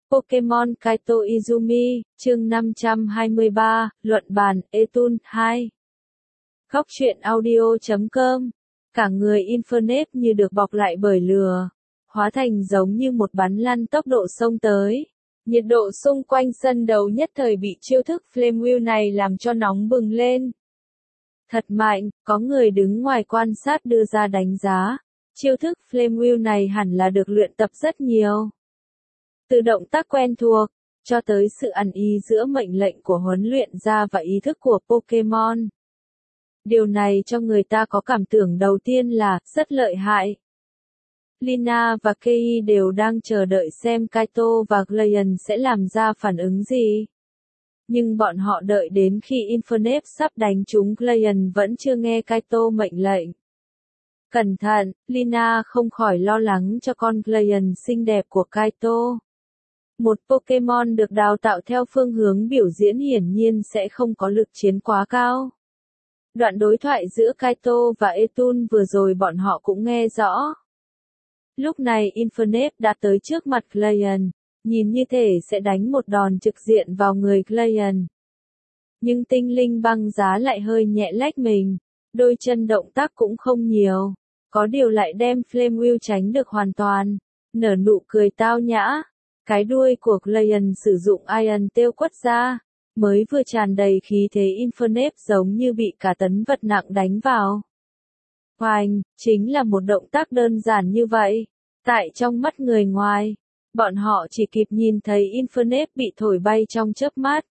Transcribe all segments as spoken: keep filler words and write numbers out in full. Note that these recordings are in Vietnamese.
Pokemon Kaito Izumi, chương năm trăm hai mươi ba, luận bàn, Etun, hai. Góc truyện audio chấm com. Cả người Infernape như được bọc lại bởi lửa, hóa thành giống như một bắn lăn tốc độ xông tới. Nhiệt độ xung quanh sân đấu nhất thời bị chiêu thức Flame Wheel này làm cho nóng bừng lên. Thật mạnh, có người đứng ngoài quan sát đưa ra đánh giá. Chiêu thức Flame Wheel này hẳn là được luyện tập rất nhiều. Từ động tác quen thuộc, cho tới sự ăn ý giữa mệnh lệnh của huấn luyện gia và ý thức của Pokemon. Điều này cho người ta có cảm tưởng đầu tiên là, rất lợi hại. Lina và Kei đều đang chờ đợi xem Kaito và Glacian sẽ làm ra phản ứng gì. Nhưng bọn họ đợi đến khi Infernape sắp đánh trúng Glacian vẫn chưa nghe Kaito mệnh lệnh. Cẩn thận, Lina không khỏi lo lắng cho con Glacian xinh đẹp của Kaito. Một Pokemon được đào tạo theo phương hướng biểu diễn hiển nhiên sẽ không có lực chiến quá cao. Đoạn đối thoại giữa Kaito và Etun vừa rồi bọn họ cũng nghe rõ. Lúc này Infernape đã tới trước mặt Glacian, nhìn như thể sẽ đánh một đòn trực diện vào người Glacian. Nhưng tinh linh băng giá lại hơi nhẹ lách mình, đôi chân động tác cũng không nhiều, có điều lại đem Flame Wheel tránh được hoàn toàn, nở nụ cười tao nhã. Cái đuôi của Glacian sử dụng Iron Tail quất ra, mới vừa tràn đầy khí thế Infernape giống như bị cả tấn vật nặng đánh vào. Hoành, chính là một động tác đơn giản như vậy. Tại trong mắt người ngoài, bọn họ chỉ kịp nhìn thấy Infernape bị thổi bay trong chớp mắt.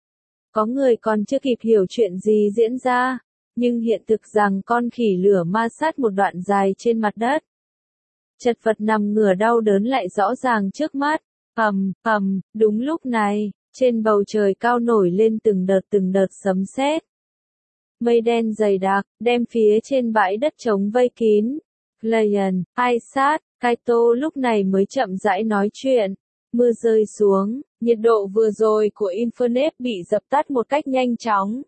Có người còn chưa kịp hiểu chuyện gì diễn ra, nhưng hiện thực rằng con khỉ lửa ma sát một đoạn dài trên mặt đất. Chật vật nằm ngửa đau đớn lại rõ ràng trước mắt. Ầm, ầm, đúng lúc này, trên bầu trời cao nổi lên từng đợt từng đợt sấm sét. Mây đen dày đặc, đem phía trên bãi đất trống vây kín. Glacian, ai sát, Kaito lúc này mới chậm rãi nói chuyện. Mưa rơi xuống, nhiệt độ vừa rồi của Infernape bị dập tắt một cách nhanh chóng.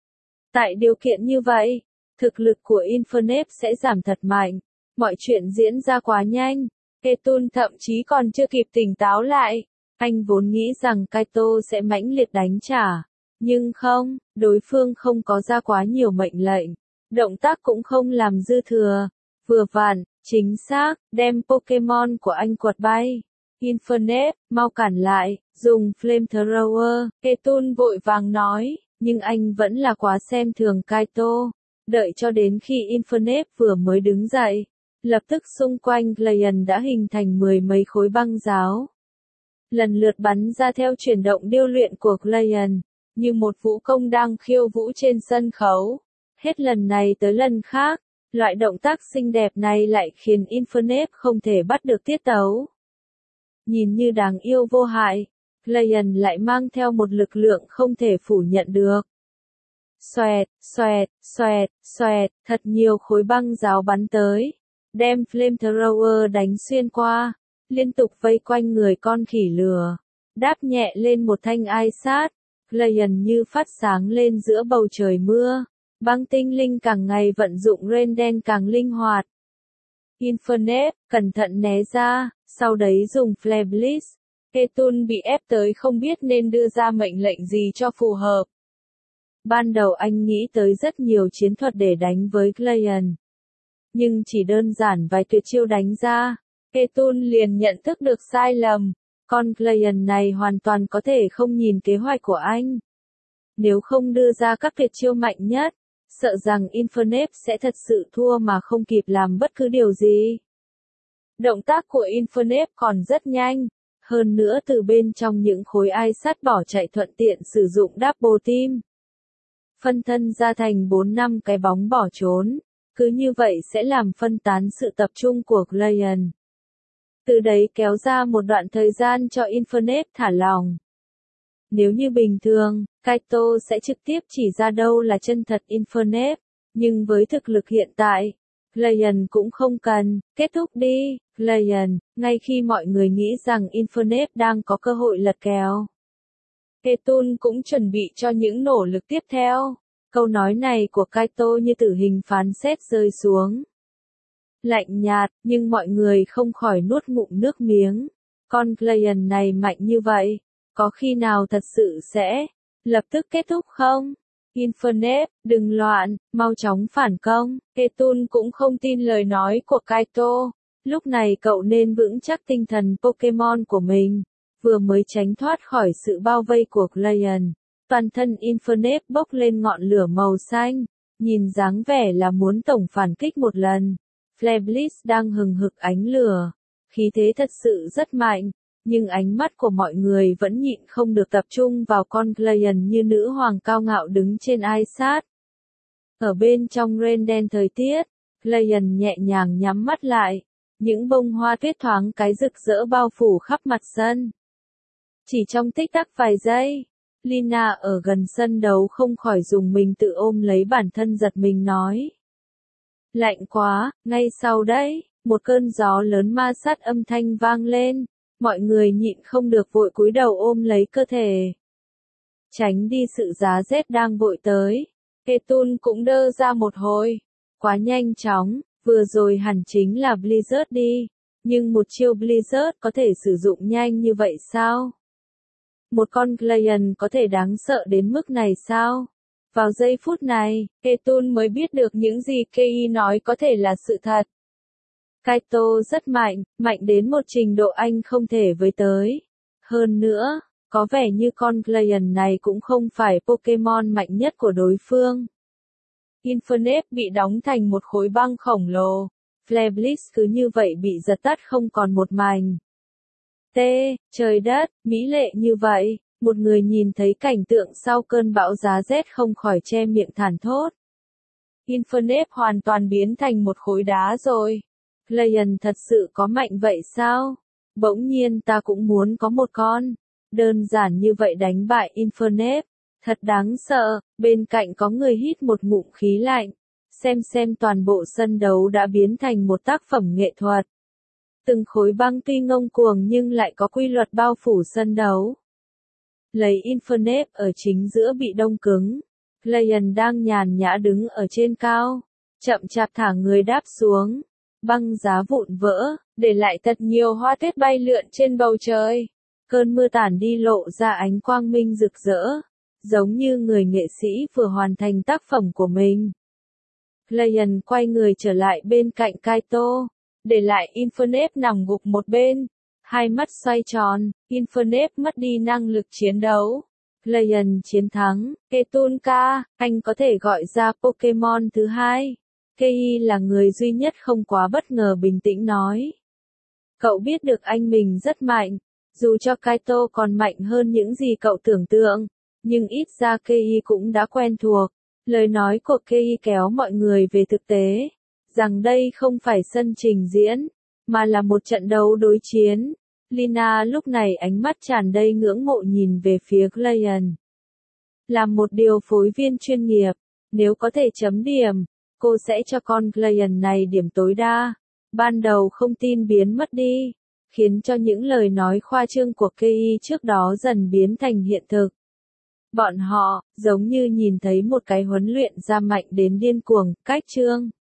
Tại điều kiện như vậy, thực lực của Infernape sẽ giảm thật mạnh. Mọi chuyện diễn ra quá nhanh. Etun thậm chí còn chưa kịp tỉnh táo lại. Anh vốn nghĩ rằng Kaito sẽ mãnh liệt đánh trả. Nhưng không, đối phương không có ra quá nhiều mệnh lệnh. Động tác cũng không làm dư thừa. Vừa vặn, chính xác, đem Pokemon của anh quật bay. Infernape, mau cản lại, dùng Flamethrower. Etun vội vàng nói, nhưng anh vẫn là quá xem thường Kaito. Đợi cho đến khi Infernape vừa mới đứng dậy. Lập tức xung quanh Glacian đã hình thành mười mấy khối băng giáo. Lần lượt bắn ra theo chuyển động điêu luyện của Glacian, như một vũ công đang khiêu vũ trên sân khấu. Hết lần này tới lần khác, loại động tác xinh đẹp này lại khiến Infernape không thể bắt được tiết tấu. Nhìn như đáng yêu vô hại, Glacian lại mang theo một lực lượng không thể phủ nhận được. Xoẹt, xoẹt, xoẹt, xoẹt, thật nhiều khối băng giáo bắn tới. Đem Flamethrower đánh xuyên qua, liên tục vây quanh người con khỉ lửa, đáp nhẹ lên một thanh ai sát, Glacian như phát sáng lên giữa bầu trời mưa, băng tinh linh càng ngày vận dụng rain đen càng linh hoạt. Infernape, cẩn thận né ra, sau đấy dùng Flare Blitz. Etun bị ép tới không biết nên đưa ra mệnh lệnh gì cho phù hợp. Ban đầu anh nghĩ tới rất nhiều chiến thuật để đánh với Glacian. Nhưng chỉ đơn giản vài tuyệt chiêu đánh ra, Etun liền nhận thức được sai lầm, con Glacian này hoàn toàn có thể không nhìn kế hoạch của anh. Nếu không đưa ra các tuyệt chiêu mạnh nhất, sợ rằng Infernape sẽ thật sự thua mà không kịp làm bất cứ điều gì. Động tác của Infernape còn rất nhanh, hơn nữa từ bên trong những khối ai sắt bỏ chạy thuận tiện sử dụng Double Team. Phân thân ra thành bốn năm cái bóng bỏ trốn. Cứ như vậy sẽ làm phân tán sự tập trung của Glacian. Từ đấy kéo ra một đoạn thời gian cho Infernape thả lỏng. Nếu như bình thường, Kaito sẽ trực tiếp chỉ ra đâu là chân thật Infernape. Nhưng với thực lực hiện tại, Glacian cũng không cần, kết thúc đi, Glacian, ngay khi mọi người nghĩ rằng Infernape đang có cơ hội lật kèo. Etun cũng chuẩn bị cho những nỗ lực tiếp theo. Câu nói này của Kaito như tử hình phán xét rơi xuống. Lạnh nhạt, nhưng mọi người không khỏi nuốt ngụm nước miếng. Con client này mạnh như vậy, có khi nào thật sự sẽ lập tức kết thúc không? Infernape, đừng loạn, mau chóng phản công. Etun cũng không tin lời nói của Kaito. Lúc này cậu nên vững chắc tinh thần Pokemon của mình. Vừa mới tránh thoát khỏi sự bao vây của client. Toàn thân Infernape bốc lên ngọn lửa màu xanh. Nhìn dáng vẻ là muốn tổng phản kích một lần. Flablis đang hừng hực ánh lửa. Khí thế thật sự rất mạnh. Nhưng ánh mắt của mọi người vẫn nhịn không được tập trung vào con client như nữ hoàng cao ngạo đứng trên ai sát. Ở bên trong rain đen thời tiết, client nhẹ nhàng nhắm mắt lại. Những bông hoa tuyết thoáng cái rực rỡ bao phủ khắp mặt sân. Chỉ trong tích tắc vài giây, Lina ở gần sân đấu không khỏi dùng mình tự ôm lấy bản thân giật mình nói. Lạnh quá, ngay sau đấy, một cơn gió lớn ma sát âm thanh vang lên. Mọi người nhịn không được vội cúi đầu ôm lấy cơ thể. Tránh đi sự giá rét đang vội tới. Etun cũng đơ ra một hồi. Quá nhanh chóng, vừa rồi hẳn chính là Blizzard đi. Nhưng một chiêu Blizzard có thể sử dụng nhanh như vậy sao? Một con client có thể đáng sợ đến mức này sao? Vào giây phút này, Etun mới biết được những gì Kei nói có thể là sự thật. Kaito rất mạnh, mạnh đến một trình độ anh không thể với tới. Hơn nữa, có vẻ như con client này cũng không phải Pokemon mạnh nhất của đối phương. Infernape bị đóng thành một khối băng khổng lồ. Flablis cứ như vậy bị giật tắt không còn một mảnh. T, trời đất, mỹ lệ như vậy, một người nhìn thấy cảnh tượng sau cơn bão giá rét không khỏi che miệng thản thốt. Infernape hoàn toàn biến thành một khối đá rồi. Client thật sự có mạnh vậy sao? Bỗng nhiên ta cũng muốn có một con. Đơn giản như vậy đánh bại Infernape. Thật đáng sợ, bên cạnh có người hít một ngụm khí lạnh. Xem xem toàn bộ sân đấu đã biến thành một tác phẩm nghệ thuật. Từng khối băng tuy ngông cuồng nhưng lại có quy luật bao phủ sân đấu. Lấy Infernape ở chính giữa bị đông cứng. Client đang nhàn nhã đứng ở trên cao. Chậm chạp thả người đáp xuống. Băng giá vụn vỡ, để lại thật nhiều hoa tuyết bay lượn trên bầu trời. Cơn mưa tản đi lộ ra ánh quang minh rực rỡ, giống như người nghệ sĩ vừa hoàn thành tác phẩm của mình. Client quay người trở lại bên cạnh Kaito, để lại Infernape nằm gục một bên, hai mắt xoay tròn, Infernape mất đi năng lực chiến đấu. Client chiến thắng, Etun-ka, anh có thể gọi ra Pokemon thứ hai. Kei là người duy nhất không quá bất ngờ bình tĩnh nói. Cậu biết được anh mình rất mạnh, dù cho Kaito còn mạnh hơn những gì cậu tưởng tượng, nhưng ít ra Kei cũng đã quen thuộc. Lời nói của Kei kéo mọi người về thực tế, rằng đây không phải sân trình diễn, mà là một trận đấu đối chiến. Lina lúc này ánh mắt tràn đầy ngưỡng mộ nhìn về phía client. Làm một điều phối viên chuyên nghiệp, nếu có thể chấm điểm, cô sẽ cho con client này điểm tối đa. Ban đầu không tin biến mất đi, khiến cho những lời nói khoa trương của Kei trước đó dần biến thành hiện thực. Bọn họ, giống như nhìn thấy một cái huấn luyện ra mạnh đến điên cuồng, cách trương.